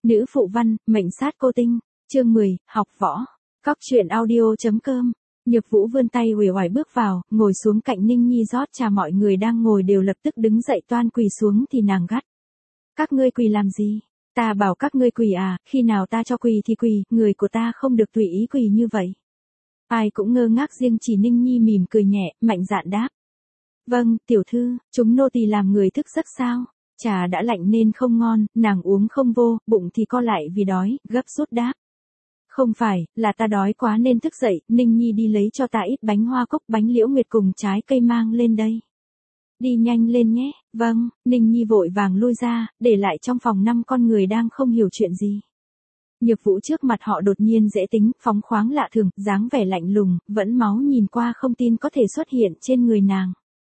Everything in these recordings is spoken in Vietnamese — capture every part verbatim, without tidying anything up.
Nữ phụ văn, mệnh sát cô tinh. Chương mười, học võ. Cóc truyện audio.com. Nhược Vũ vươn tay uể oải bước vào, ngồi xuống cạnh Ninh Nhi rót trà. Mọi người đang ngồi đều lập tức đứng dậy toan quỳ xuống thì nàng gắt. Các ngươi quỳ làm gì? Ta bảo các ngươi quỳ à, khi nào ta cho quỳ thì quỳ, người của ta không được tùy ý quỳ như vậy. Ai cũng ngơ ngác, riêng chỉ Ninh Nhi mỉm cười nhẹ, mạnh dạn đáp. Vâng, tiểu thư, chúng nô tỳ làm người thức giấc sao? Trà đã lạnh nên không ngon, nàng uống không vô, bụng thì co lại vì đói, gấp rút đáp. Không phải, là ta đói quá nên thức dậy, Ninh Nhi đi lấy cho ta ít bánh hoa cốc, bánh liễu nguyệt cùng trái cây mang lên đây. Đi nhanh lên nhé. Vâng, Ninh Nhi vội vàng lui ra, để lại trong phòng năm con người đang không hiểu chuyện gì. Nhược Vũ trước mặt họ đột nhiên dễ tính, phóng khoáng lạ thường, dáng vẻ lạnh lùng, vẫn máu nhìn qua không tin có thể xuất hiện trên người nàng.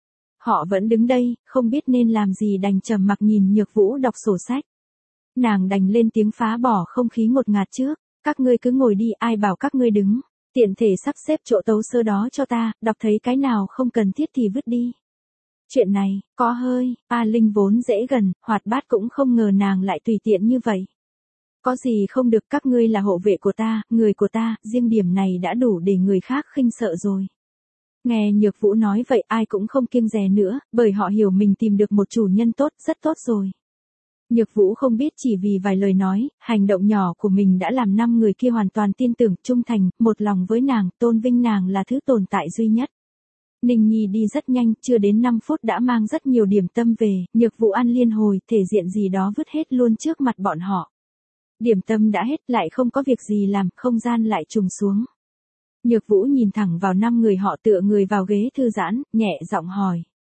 Họ vẫn đứng đây, không biết nên làm gì, đành trầm mặc nhìn Nhược Vũ đọc sổ sách. Nàng đành lên tiếng phá bỏ không khí ngột ngạt trước. Các ngươi cứ ngồi đi, ai bảo các ngươi đứng. Tiện thể sắp xếp chỗ tấu sơ đó cho ta, đọc thấy cái nào không cần thiết thì vứt đi. Chuyện này, có hơi, A Linh vốn dễ gần, hoạt bát cũng không ngờ nàng lại tùy tiện như vậy. Có gì không được, các ngươi là hộ vệ của ta, người của ta, riêng điểm này đã đủ để người khác khinh sợ rồi. Nghe Nhược Vũ nói vậy ai cũng không kiêng dè nữa, bởi họ hiểu mình tìm được một chủ nhân tốt, rất tốt rồi. Nhược Vũ không biết chỉ vì vài lời nói, hành động nhỏ của mình đã làm năm người kia hoàn toàn tin tưởng, trung thành, một lòng với nàng, tôn vinh nàng là thứ tồn tại duy nhất. Ninh Nhi đi rất nhanh, chưa đến năm phút đã mang rất nhiều điểm tâm về, Nhược Vũ ăn liên hồi, thể diện gì đó vứt hết luôn trước mặt bọn họ. Điểm tâm đã hết, lại không có việc gì làm, không gian lại trùng xuống. Nhược Vũ nhìn thẳng vào năm người họ tựa người vào ghế thư giãn, nhẹ giọng hỏi.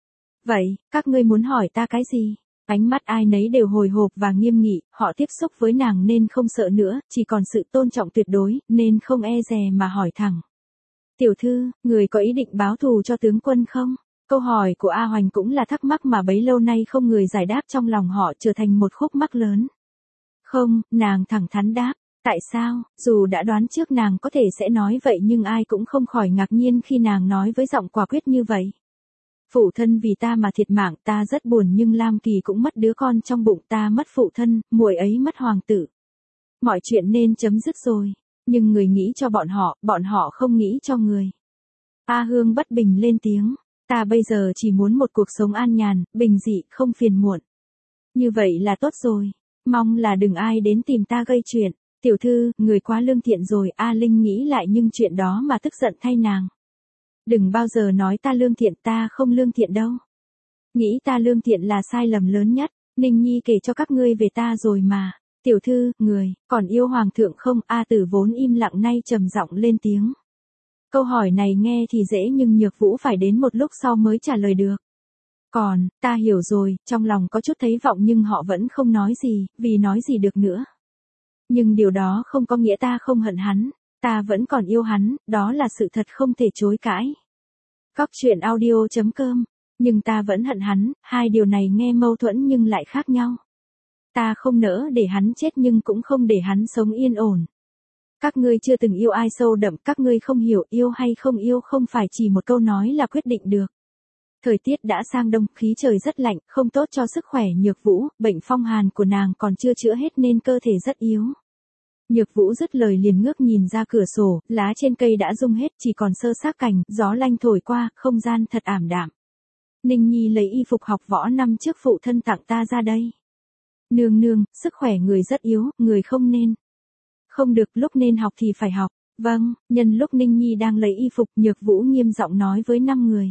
Vậy, các ngươi muốn hỏi ta cái gì? Ánh mắt ai nấy đều hồi hộp và nghiêm nghị, họ tiếp xúc với nàng nên không sợ nữa, chỉ còn sự tôn trọng tuyệt đối, nên không e dè mà hỏi thẳng. Tiểu thư, người có ý định báo thù cho tướng quân không? Câu hỏi của A Hoành cũng là thắc mắc mà bấy lâu nay không người giải đáp, trong lòng họ trở thành một khúc mắc lớn. Không, nàng thẳng thắn đáp. Tại sao? Dù đã đoán trước nàng có thể sẽ nói vậy nhưng ai cũng không khỏi ngạc nhiên khi nàng nói với giọng quả quyết như vậy. Phụ thân vì ta mà thiệt mạng, ta rất buồn, nhưng Lam Kỳ cũng mất đứa con trong bụng, ta mất phụ thân, muội ấy mất hoàng tử. Mọi chuyện nên chấm dứt rồi, nhưng người nghĩ cho bọn họ, bọn họ không nghĩ cho người. A Hương bất bình lên tiếng, ta bây giờ chỉ muốn một cuộc sống an nhàn, bình dị, không phiền muộn. Như vậy là tốt rồi, mong là đừng ai đến tìm ta gây chuyện. Tiểu thư, người quá lương thiện rồi. A Linh nghĩ lại nhưng chuyện đó mà tức giận thay nàng. Đừng bao giờ nói ta lương thiện, ta không lương thiện đâu. Nghĩ ta lương thiện là sai lầm lớn nhất. Ninh Nhi kể cho các ngươi về ta rồi mà. Tiểu thư, người, còn yêu hoàng thượng không? A Tử vốn im lặng nay trầm giọng lên tiếng. Câu hỏi này nghe thì dễ nhưng Nhược Vũ phải đến một lúc sau mới trả lời được. Còn, ta hiểu rồi, trong lòng có chút thấy vọng nhưng họ vẫn không nói gì, vì nói gì được nữa. Nhưng điều đó không có nghĩa ta không hận hắn, ta vẫn còn yêu hắn, đó là sự thật không thể chối cãi. Cóc truyện audio.com. Nhưng ta vẫn hận hắn, hai điều này nghe mâu thuẫn nhưng lại khác nhau. Ta không nỡ để hắn chết nhưng cũng không để hắn sống yên ổn. Các ngươi chưa từng yêu ai sâu đậm, các ngươi không hiểu, yêu hay không yêu không phải chỉ một câu nói là quyết định được. Thời tiết đã sang đông, khí trời rất lạnh, không tốt cho sức khỏe Nhược Vũ, bệnh phong hàn của nàng còn chưa chữa hết nên cơ thể rất yếu. Nhược Vũ dứt lời liền ngước nhìn ra cửa sổ, lá trên cây đã rung hết, chỉ còn sơ xác cành, gió lanh thổi qua, không gian thật ảm đạm. Ninh Nhi lấy y phục học võ năm trước phụ thân tặng ta ra đây. Nương nương, sức khỏe người rất yếu, người không nên. Không được, lúc nên học thì phải học. Vâng, nhân lúc Ninh Nhi đang lấy y phục, Nhược Vũ nghiêm giọng nói với năm người.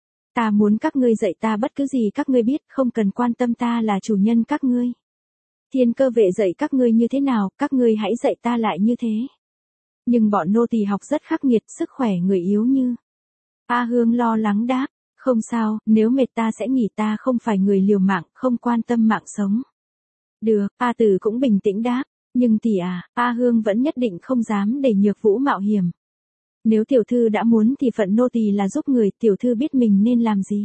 Ta muốn các ngươi dạy ta bất cứ gì các ngươi biết, không cần quan tâm ta là chủ nhân các ngươi. Thiên Cơ vệ dạy các ngươi như thế nào, các ngươi hãy dạy ta lại như thế. Nhưng bọn nô tỳ học rất khắc nghiệt, sức khỏe người yếu như. A Hương lo lắng đáp, không sao, nếu mệt ta sẽ nghỉ, ta không phải người liều mạng, không quan tâm mạng sống. Được, A Tử cũng bình tĩnh đáp, nhưng tỷ à, A Hương vẫn nhất định không dám để Nhược Vũ mạo hiểm. Nếu tiểu thư đã muốn thì phận nô tỳ là giúp người, tiểu thư biết mình nên làm gì.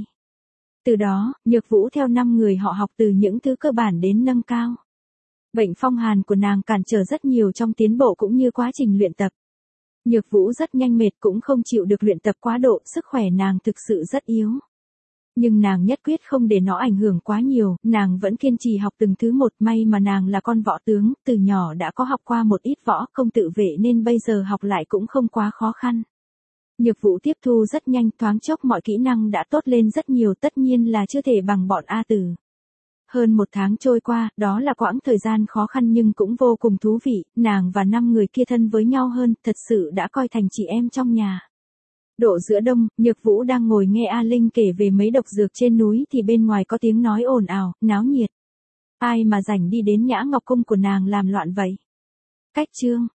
Từ đó, Nhược Vũ theo năm người họ học từ những thứ cơ bản đến nâng cao. Bệnh phong hàn của nàng cản trở rất nhiều trong tiến bộ cũng như quá trình luyện tập. Nhược Vũ rất nhanh mệt cũng không chịu được luyện tập quá độ, sức khỏe nàng thực sự rất yếu. Nhưng nàng nhất quyết không để nó ảnh hưởng quá nhiều, nàng vẫn kiên trì học từng thứ một, may mà nàng là con võ tướng, từ nhỏ đã có học qua một ít võ công tự vệ nên bây giờ học lại cũng không quá khó khăn. Nhược Vũ tiếp thu rất nhanh, thoáng chốc mọi kỹ năng đã tốt lên rất nhiều, tất nhiên là chưa thể bằng bọn A Tử. Hơn một tháng trôi qua, đó là quãng thời gian khó khăn nhưng cũng vô cùng thú vị, nàng và năm người kia thân với nhau hơn, thật sự đã coi thành chị em trong nhà. Độ giữa đông, Nhược Vũ đang ngồi nghe A Linh kể về mấy độc dược trên núi thì bên ngoài có tiếng nói ồn ào, náo nhiệt. Ai mà rảnh đi đến Nhã Ngọc Cung của nàng làm loạn vậy? Cách chương